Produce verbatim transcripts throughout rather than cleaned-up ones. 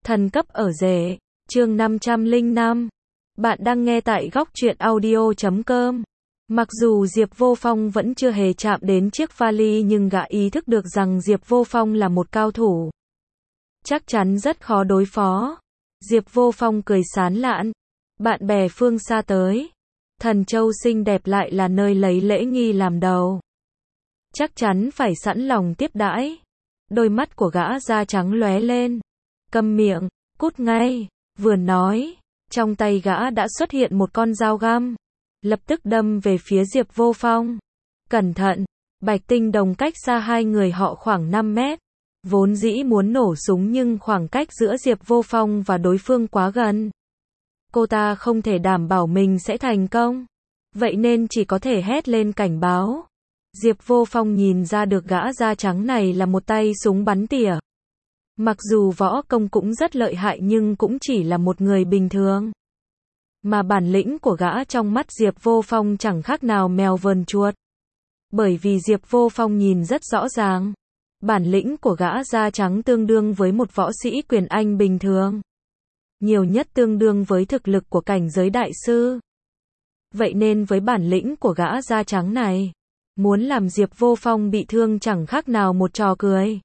Thần cấp ở rể, chương năm trăm lẻ năm. Bạn đang nghe tại góc truyện audio chấm com. Mặc dù Diệp Vô Phong vẫn chưa hề chạm đến chiếc vali nhưng gã ý thức được rằng Diệp Vô Phong là một cao thủ. Chắc chắn rất khó đối phó. Diệp Vô Phong cười sán lạn. Bạn bè phương xa tới. Thần châu xinh đẹp lại là nơi lấy lễ nghi làm đầu. Chắc chắn phải sẵn lòng tiếp đãi. Đôi mắt của gã da trắng lóe lên. Câm miệng, cút ngay. Vừa nói, trong tay gã đã xuất hiện một con dao găm. Lập tức đâm về phía Diệp Vô Phong. Cẩn thận, Bạch Tinh Đồng cách xa hai người họ khoảng năm mét. Vốn dĩ muốn nổ súng nhưng khoảng cách giữa Diệp Vô Phong và đối phương quá gần. Cô ta không thể đảm bảo mình sẽ thành công. Vậy nên chỉ có thể hét lên cảnh báo. Diệp Vô Phong nhìn ra được gã da trắng này là một tay súng bắn tỉa. Mặc dù võ công cũng rất lợi hại nhưng cũng chỉ là một người bình thường. Mà bản lĩnh của gã trong mắt Diệp Vô Phong chẳng khác nào mèo vờn chuột. Bởi vì Diệp Vô Phong nhìn rất rõ ràng. Bản lĩnh của gã da trắng tương đương với một võ sĩ quyền Anh bình thường. Nhiều nhất tương đương với thực lực của cảnh giới đại sư. Vậy nên với bản lĩnh của gã da trắng này, muốn làm Diệp Vô Phong bị thương chẳng khác nào một trò cười.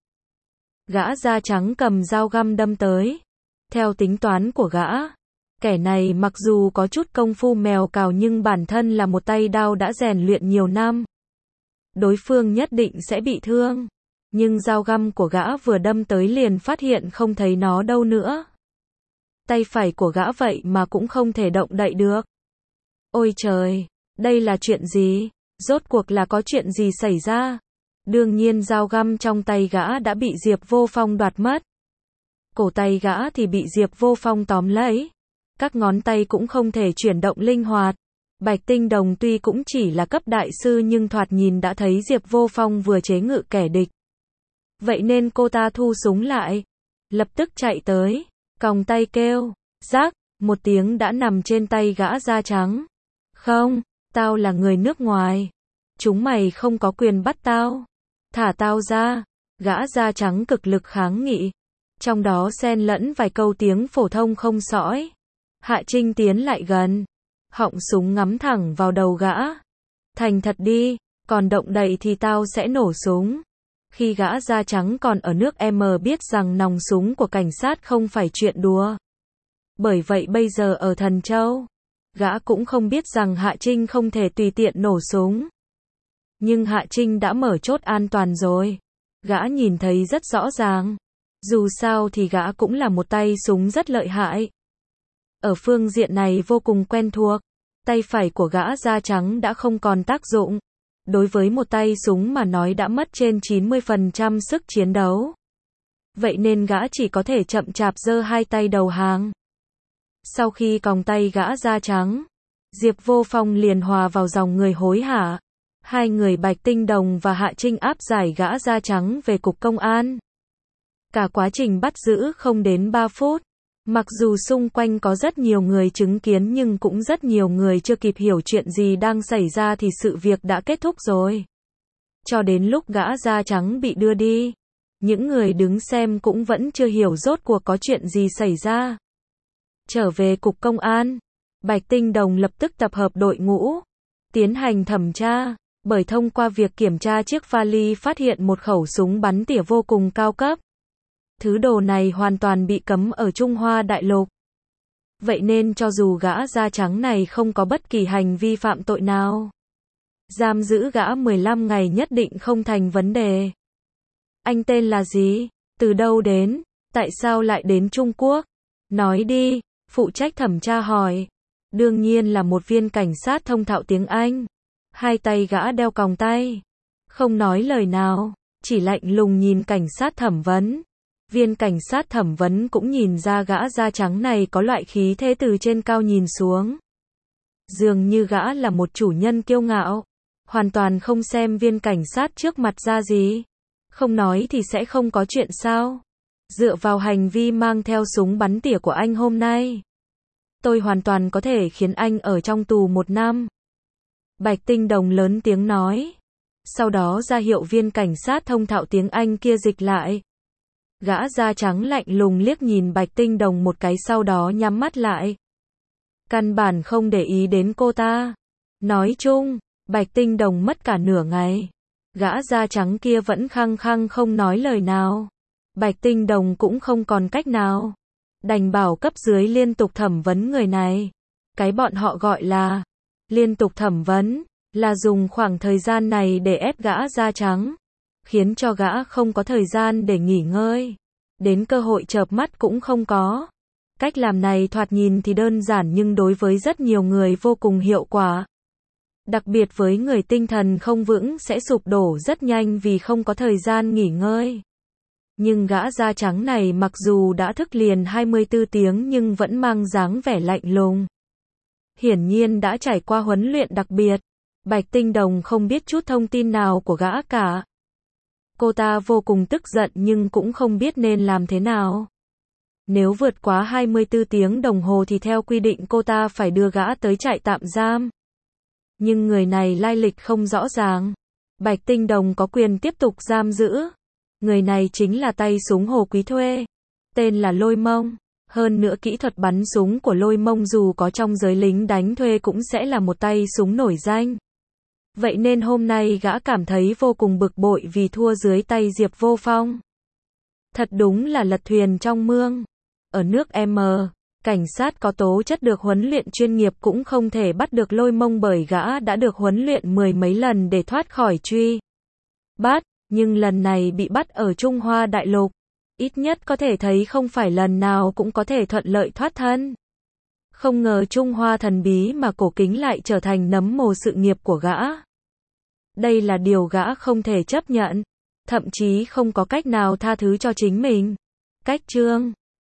Gã da trắng cầm dao găm đâm tới. Theo tính toán của gã, kẻ này mặc dù có chút công phu mèo cào nhưng bản thân là một tay đao đã rèn luyện nhiều năm. Đối phương nhất định sẽ bị thương. Nhưng dao găm của gã vừa đâm tới liền phát hiện không thấy nó đâu nữa. Tay phải của gã vậy mà cũng không thể động đậy được. Ôi trời, đây là chuyện gì? Rốt cuộc là có chuyện gì xảy ra? Đương nhiên dao găm trong tay gã đã bị Diệp Vô Phong đoạt mất. Cổ tay gã thì bị Diệp Vô Phong tóm lấy. Các ngón tay cũng không thể chuyển động linh hoạt. Bạch Tinh Đồng tuy cũng chỉ là cấp đại sư nhưng thoạt nhìn đã thấy Diệp Vô Phong vừa chế ngự kẻ địch. Vậy nên cô ta thu súng lại. Lập tức chạy tới. Còng tay kêu. Rác, một tiếng đã nằm trên tay gã da trắng. Không, tao là người nước ngoài. Chúng mày không có quyền bắt tao. Thả tao ra. Gã da trắng cực lực kháng nghị. Trong đó xen lẫn vài câu tiếng phổ thông không sõi. Hạ Trinh tiến lại gần. Họng súng ngắm thẳng vào đầu gã. Thành thật đi, còn động đậy thì tao sẽ nổ súng. Khi gã da trắng còn ở nước M biết rằng nòng súng của cảnh sát không phải chuyện đùa. Bởi vậy bây giờ ở Thần Châu, gã cũng không biết rằng Hạ Trinh không thể tùy tiện nổ súng. Nhưng Hạ Trinh đã mở chốt an toàn rồi. Gã nhìn thấy rất rõ ràng. Dù sao thì gã cũng là một tay súng rất lợi hại. Ở phương diện này vô cùng quen thuộc. Tay phải của gã da trắng đã không còn tác dụng. Đối với một tay súng mà nói đã mất trên chín mươi phần trăm sức chiến đấu. Vậy nên gã chỉ có thể chậm chạp giơ hai tay đầu hàng. Sau khi còng tay gã da trắng, Diệp Vô Phong liền hòa vào dòng người hối hả. Hai người Bạch Tinh Đồng và Hạ Trinh áp giải gã da trắng về cục công an. Cả quá trình bắt giữ không đến ba phút. Mặc dù xung quanh có rất nhiều người chứng kiến nhưng cũng rất nhiều người chưa kịp hiểu chuyện gì đang xảy ra thì sự việc đã kết thúc rồi. Cho đến lúc gã da trắng bị đưa đi, những người đứng xem cũng vẫn chưa hiểu rốt cuộc có chuyện gì xảy ra. Trở về cục công an, Bạch Tinh Đồng lập tức tập hợp đội ngũ, tiến hành thẩm tra, bởi thông qua việc kiểm tra chiếc vali phát hiện một khẩu súng bắn tỉa vô cùng cao cấp. Thứ đồ này hoàn toàn bị cấm ở Trung Hoa Đại Lục. Vậy nên cho dù gã da trắng này không có bất kỳ hành vi phạm tội nào, giam giữ gã mười lăm ngày nhất định không thành vấn đề. Anh tên là gì? Từ đâu đến? Tại sao lại đến Trung Quốc? Nói đi, phụ trách thẩm tra hỏi. Đương nhiên là một viên cảnh sát thông thạo tiếng Anh. Hai tay gã đeo còng tay. Không nói lời nào, chỉ lạnh lùng nhìn cảnh sát thẩm vấn. Viên cảnh sát thẩm vấn cũng nhìn ra gã da trắng này có loại khí thế từ trên cao nhìn xuống. Dường như gã là một chủ nhân kiêu ngạo. Hoàn toàn không xem viên cảnh sát trước mặt ra gì. Không nói thì sẽ không có chuyện sao. Dựa vào hành vi mang theo súng bắn tỉa của anh hôm nay, tôi hoàn toàn có thể khiến anh ở trong tù một năm. Bạch Tinh Đồng lớn tiếng nói. Sau đó ra hiệu viên cảnh sát thông thạo tiếng Anh kia dịch lại. Gã da trắng lạnh lùng liếc nhìn Bạch Tinh Đồng một cái sau đó nhắm mắt lại. Căn bản không để ý đến cô ta. Nói chung, Bạch Tinh Đồng mất cả nửa ngày. Gã da trắng kia vẫn khăng khăng không nói lời nào. Bạch Tinh Đồng cũng không còn cách nào. Đành bảo cấp dưới liên tục thẩm vấn người này. Cái bọn họ gọi là liên tục thẩm vấn, là dùng khoảng thời gian này để ép gã da trắng, khiến cho gã không có thời gian để nghỉ ngơi, đến cơ hội chợp mắt cũng không có. Cách làm này thoạt nhìn thì đơn giản nhưng đối với rất nhiều người vô cùng hiệu quả. Đặc biệt với người tinh thần không vững sẽ sụp đổ rất nhanh vì không có thời gian nghỉ ngơi. Nhưng gã da trắng này mặc dù đã thức liền hai mươi tư tiếng nhưng vẫn mang dáng vẻ lạnh lùng. Hiển nhiên đã trải qua huấn luyện đặc biệt. Bạch Tinh Đồng không biết chút thông tin nào của gã cả. Cô ta vô cùng tức giận nhưng cũng không biết nên làm thế nào. Nếu vượt quá hai mươi tư tiếng đồng hồ thì theo quy định cô ta phải đưa gã tới trại tạm giam. Nhưng người này lai lịch không rõ ràng. Bạch Tinh Đồng có quyền tiếp tục giam giữ. Người này chính là tay súng Hồ Quý thuê. Tên là Lôi Mông. Hơn nữa kỹ thuật bắn súng của Lôi Mông dù có trong giới lính đánh thuê cũng sẽ là một tay súng nổi danh. Vậy nên hôm nay gã cảm thấy vô cùng bực bội vì thua dưới tay Diệp Vô Phong. Thật đúng là lật thuyền trong mương. Ở nước M, cảnh sát có tố chất được huấn luyện chuyên nghiệp cũng không thể bắt được Lôi Mông bởi gã đã được huấn luyện mười mấy lần để thoát khỏi truy bắt, nhưng lần này bị bắt ở Trung Hoa Đại Lục. Ít nhất có thể thấy không phải lần nào cũng có thể thuận lợi thoát thân. Không ngờ Trung Hoa thần bí mà cổ kính lại trở thành nấm mồ sự nghiệp của gã. Đây là điều gã không thể chấp nhận, thậm chí không có cách nào tha thứ cho chính mình. Cách chương